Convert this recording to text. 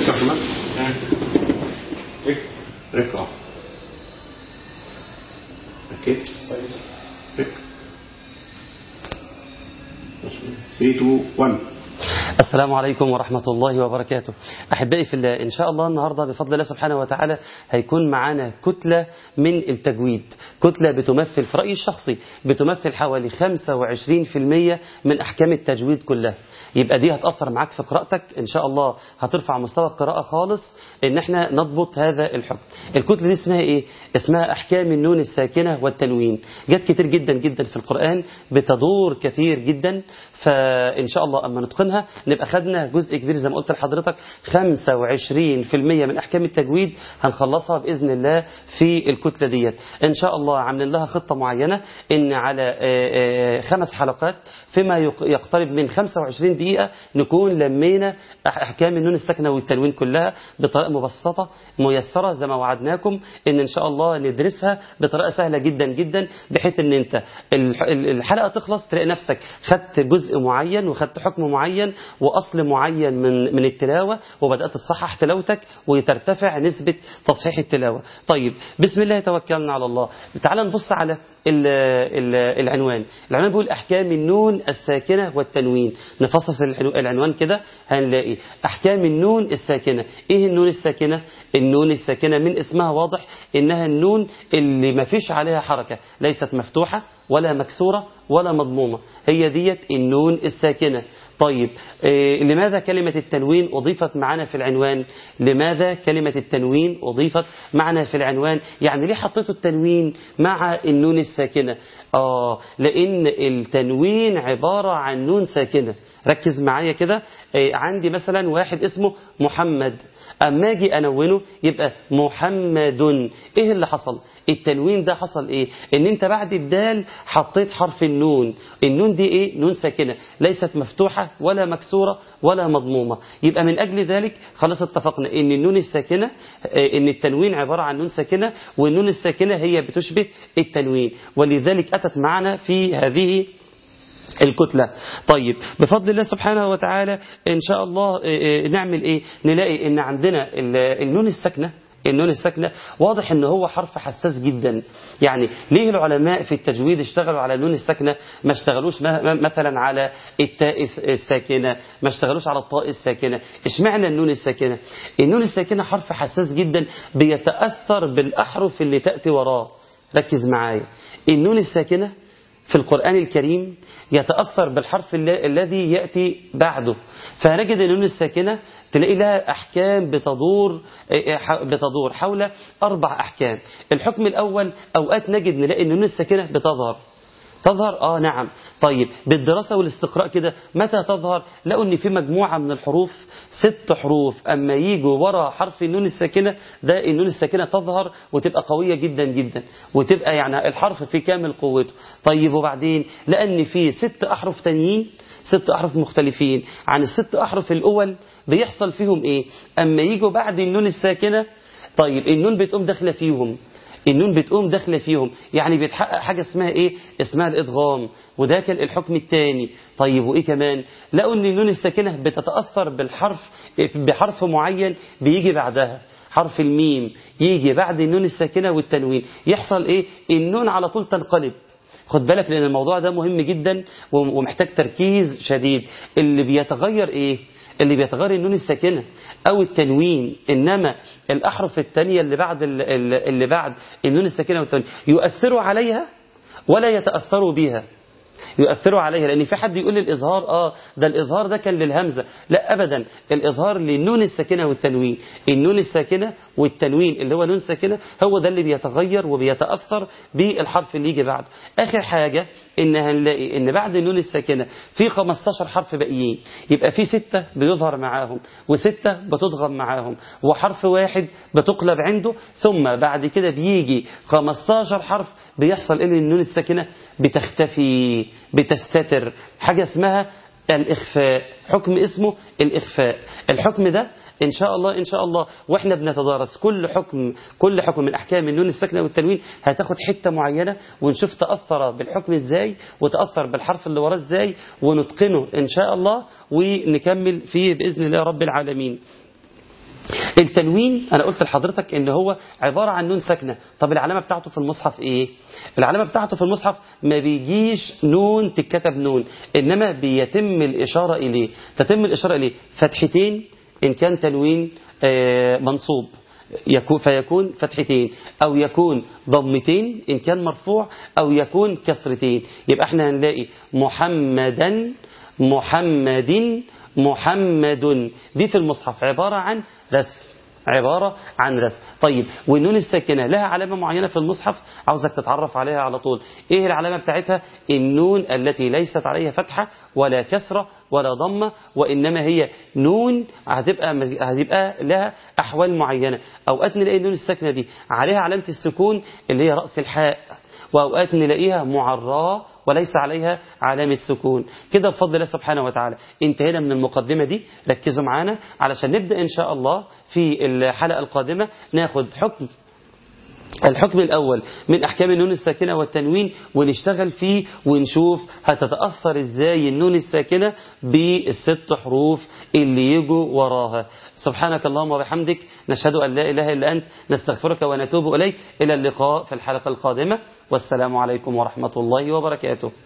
ركع كمان ركع اوكي كويس ركع 3 2 1. السلام عليكم ورحمة الله وبركاته. أحبائي في الله، إن شاء الله النهاردة بفضل الله سبحانه وتعالى هيكون معانا كتلة من التجويد، كتلة بتمثل في رأيي الشخصي بتمثل حوالي 25% من أحكام التجويد كلها. يبقى دي هتأثر معاك في قراءتك إن شاء الله، هترفع مستوى القراءة خالص إن احنا نضبط هذا الحكم. الكتلة دي اسمها إيه؟ اسمها أحكام النون الساكنة والتنوين. جت كتير جدا جدا في القرآن، بتدور كثير جدا، فإن شاء الله أما نتقنها نبقى خدنا جزء كبير زي ما قلت لحضرتك. 25% من أحكام التجويد هنخلصها بإذن الله في الكتلة ديت إن شاء الله. عاملين لها خطة معينة إن على 5 حلقات فيما يقترب من 25 دقيقة نكون لمينا أحكام النون الساكنة والتنوين كلها بطريقة مبسطة ميسرة زي ما وعدناكم إن شاء الله ندرسها بطريقة سهلة جدا جدا، بحيث إن أنت الحلقة تخلص تلاقي نفسك خدت جزء معين وخدت حكم معين وأصل معين من التلاوة، وبدأت تصحح تلاوتك وترتفع نسبة تصحيح التلاوة. طيب بسم الله توكلنا على الله. تعال نبص على العنوان. العنوان بيقول أحكام النون الساكنة والتنوين. نفصص العنوان كده هنلاقي أحكام النون الساكنة. إيه النون الساكنة؟ النون الساكنة من اسمها واضح إنها النون اللي ما فيش عليها حركة، ليست مفتوحة ولا مكسورة ولا مضمومة، هي ديت النون الساكنة. طيب لماذا كلمة التنوين أضيفت معنا في العنوان؟ لماذا كلمة التنوين أضيفت معنا في العنوان؟ يعني ليه حطيتوا التنوين مع النون الساكنة؟ لأن التنوين عبارة عن نون ساكنة. ركز معايا كده. عندي مثلا واحد اسمه محمد، أما أجي أنونه يبقى محمد. إيه اللي حصل؟ التنوين ده حصل إيه؟ إن أنت بعد الدال حطيت حرف النون. النون دي إيه؟ نون ساكنة ليست مفتوحة ولا مكسورة ولا مضمومة. يبقى من أجل ذلك خلاص اتفقنا إن النون الساكنة، إن التنوين عبارة عن نون ساكنة، والنون الساكنة هي بتشبه التنوين، ولذلك أتت معنا في هذه الكتلة. طيب بفضل الله سبحانه وتعالى إن شاء الله نعمل إيه؟ نلاقي إن عندنا النون الساكنة. النون الساكنة واضح ان هو حرف حساس جدا. يعني ليه العلماء في التجويد اشتغلوا على النون الساكنة ما اشتغلوش مثلا على التاء الساكنة، ما اشتغلوش على الطاء الساكنة؟ اشمعنى النون الساكنة؟ النون الساكنة حرف حساس جدا بيتأثر بالأحرف اللي تأتي وراه. ركز معايا. النون الساكنة في القرآن الكريم يتأثر بالحرف الذي يأتي بعده، فنجد النون الساكنة تلاقي لها أحكام بتدور حول 4 أحكام. الحكم الأول أوقات نلاقي النون الساكنة تظهر نعم. طيب بالدراسة والاستقراء كده متى تظهر؟ لقوا ان في مجموعة من الحروف 6 حروف اما يجوا ورا حرف النون الساكنة ده النون الساكنة تظهر وتبقى قوية جدا جدا، وتبقى يعني الحرف في كامل قوته. طيب وبعدين لأن في 6 أحرف تانيين، 6 أحرف مختلفين عن ال6 أحرف الأول، بيحصل فيهم ايه؟ اما يجوا بعد النون الساكنة طيب النون بتقوم داخله فيهم، النون بتقوم داخله فيهم، يعني بيتحقق حاجة اسمها ايه؟ اسمها الادغام، وده كان الحكم الثاني. طيب وايه كمان؟ لقوا ان النون الساكنة بتتأثر بحرف معين بيجي بعدها، حرف الميم يجي بعد النون الساكنة والتنوين، يحصل ايه؟ النون على طول تنقلب. خد بالك لان الموضوع ده مهم جدا ومحتاج تركيز شديد. اللي بيتغير ايه؟ اللي بيتغير النون الساكنة أو التنوين، إنما الأحرف الثانية اللي بعد النون الساكنة والتنوين يؤثروا عليها ولا يتأثروا بها. يؤثروا عليها، لأن في حد يقول لي الإظهار ده الإظهار ده كان للهمزة. لا أبدا، الإظهار للنون الساكنة والتنوين. النون الساكنة والتنوين اللي هو نون ساكنة هو ده اللي بيتغير وبيتأثر بالحرف اللي يجي بعده. آخر حاجة إن هنلاقي إن بعد النون الساكنة في 15 حرف باقيين، يبقى في 6 بيظهر معاهم و6 بتضغم معاهم وحرف واحد بتقلب عنده، ثم بعد كده بيجي 15 حرف بيحصل إيه؟ النون الساكنة بتختفي، بتستتر، حاجة اسمها الإخفاء، حكم اسمه الإخفاء. الحكم ده إن شاء الله وإحنا بنتدارس كل حكم من أحكام النون الساكنة والتنوين هتاخد حتة معينة ونشوف تأثر بالحكم إزاي وتأثر بالحرف اللي وراه إزاي ونتقنه إن شاء الله ونكمل فيه بإذن الله رب العالمين. التنوين أنا قلت لحضرتك إن هو عبارة عن نون ساكنة. طب العلامة بتاعته في المصحف إيه؟ العلامة بتاعته في المصحف ما بيجيش نون تتكتب نون، إنما بيتم الإشارة إليه. تتم الإشارة إليه فتحتين إن كان تنوين منصوب فيكون فتحتين، أو يكون ضمتين إن كان مرفوع، أو يكون كسرتين. يبقى احنا هنلاقي محمدا، محمد، محمد. دي في المصحف عبارة عن رسم، عبارة عن رسم. طيب والنون الساكنة لها علامة معينة في المصحف عاوزك تتعرف عليها على طول. ايه العلامة بتاعتها؟ النون التي ليست عليها فتحة ولا كسرة ولا ضمة، وإنما هي نون هتبقى لها أحوال معينة. أوقات نلاقي النون الساكنة دي عليها علامة السكون اللي هي رأس الحاء، وأوقات نلاقيها معراه وليس عليها علامة سكون. كده بفضل الله سبحانه وتعالى انتهينا من المقدمة دي. ركزوا معانا علشان نبدأ إن شاء الله في الحلقة القادمة ناخد الحكم الأول من أحكام النون الساكنة والتنوين، ونشتغل فيه ونشوف هتتأثر إزاي النون الساكنة بالست حروف اللي يجوا وراها. سبحانك اللهم وبحمدك، نشهد أن لا إله إلا أنت، نستغفرك ونتوب إليك. إلى اللقاء في الحلقة القادمة، والسلام عليكم ورحمة الله وبركاته.